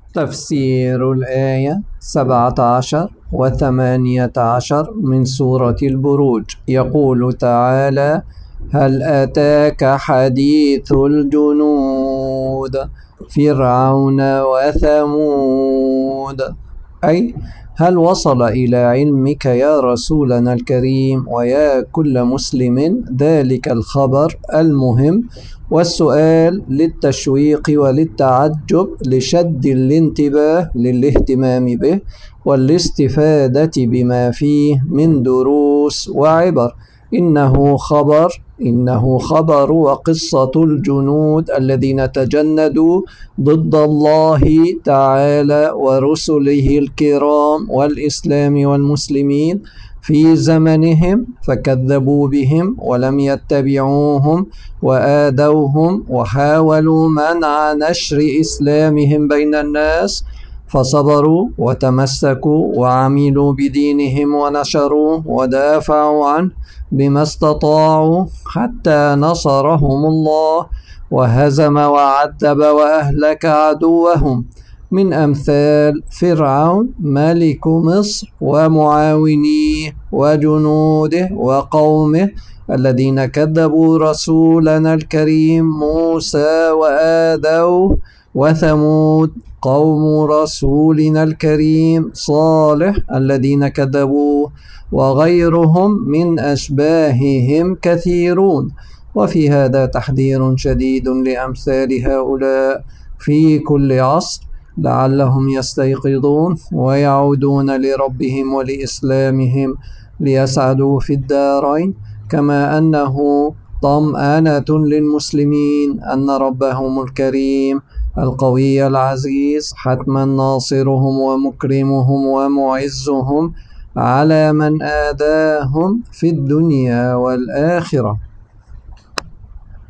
تفسير الآية 17 و18 من سورة البروج. يقول تعالى: هل أتاك حديث الجنود فرعون وثمود؟ أي هل وصل إلى علمك يا رسولنا الكريم ويا كل مسلم ذلك الخبر المهم؟ والسؤال للتشويق وللتعجب لشد الانتباه للاهتمام به والاستفادة بما فيه من دروس وعبر. إنه خبر وقصة الجنود الذين تجندوا ضد الله تعالى ورسله الكرام والإسلام والمسلمين في زمنهم، فكذبوا بهم ولم يتبعوهم وآذوهم وحاولوا منع نشر إسلامهم بين الناس، فصبروا وتمسكوا وعملوا بدينهم ونشروه ودافعوا عنه بما استطاعوا حتى نصرهم الله وهزم وعذب وأهلك عدوهم، من أمثال فرعون ملك مصر ومعاونيه وجنوده وقومه الذين كذبوا رسولنا الكريم موسى وآذوه، وثمود قوم رسولنا الكريم صالح الذين كذبوه، وغيرهم من أشباههم كثيرون. وفي هذا تحذير شديد لأمثال هؤلاء في كل عصر لعلهم يستيقظون ويعودون لربهم ولإسلامهم ليسعدوا في الدارين، كما أنه طمأنة للمسلمين أن ربهم الكريم القوي العزيز حتما ناصرهم ومكرمهم ومعزهم على من آذاهم في الدنيا والآخرة.